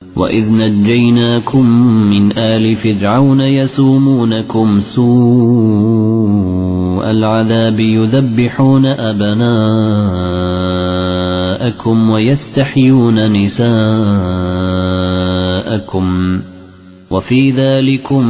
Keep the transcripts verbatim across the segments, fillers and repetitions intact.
وإذ نجيناكم من آل فرعون يسومونكم سوء العذاب يذبحون أبناءكم ويستحيون نساءكم وفي ذلكم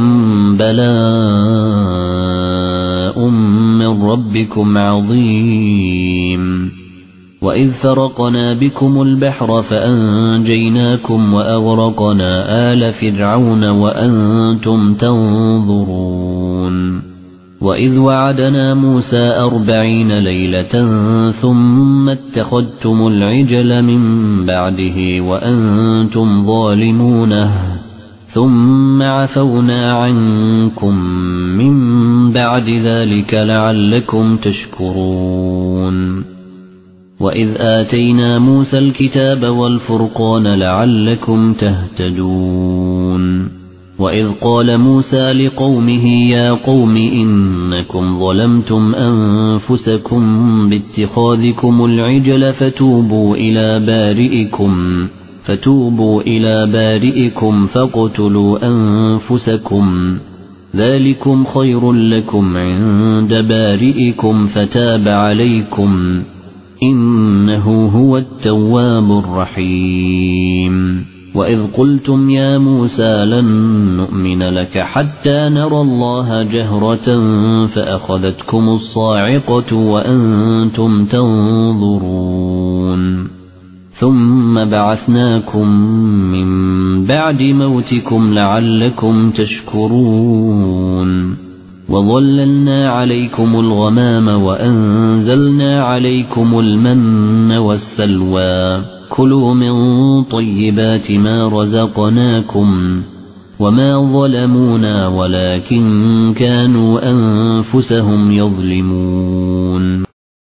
بلاء من ربكم عظيم. وإذ فرقنا بكم البحر فأنجيناكم وأغرقنا آل فرعون وأنتم تنظرون. وإذ وعدنا موسى أربعين ليلة ثم اتخذتم العجل من بعده وأنتم ظالمون ثم عفونا عنكم من بعد ذلك لعلكم تشكرون. وإذ آتينا موسى الكتاب والفرقان لعلكم تهتدون. وإذ قال موسى لقومه يا قوم إنكم ظلمتم أنفسكم باتخاذكم العجل فتوبوا إلى بارئكم فتوبوا إلى بارئكم فاقتلوا أنفسكم ذلكم خير لكم عند بارئكم فتاب عليكم إنه هو التواب الرحيم. وإذ قلتم يا موسى لن نؤمن لك حتى نرى الله جهرة فأخذتكم الصاعقة وأنتم تنظرون ثم بعثناكم من بعد موتكم لعلكم تشكرون. وظللنا عليكم الغمام وأنزلنا عليكم المن والسلوى كلوا من طيبات ما رزقناكم وما ظلمونا ولكن كانوا أنفسهم يظلمون.